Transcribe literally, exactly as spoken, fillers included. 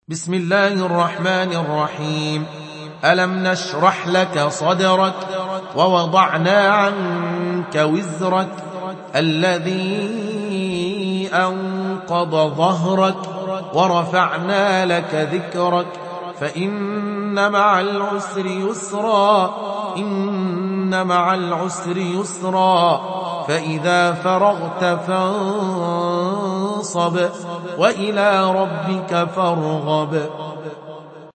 بسم الله الرحمن الرحيم. ألم نشرح لك صدرك ووضعنا عنك وزرك الذي أنقض ظهرك ورفعنا لك ذكرك فإن مع العسر يسرا إن مع العسر يسرا فإذا فرغت فانصب وإلى ربك فارغب.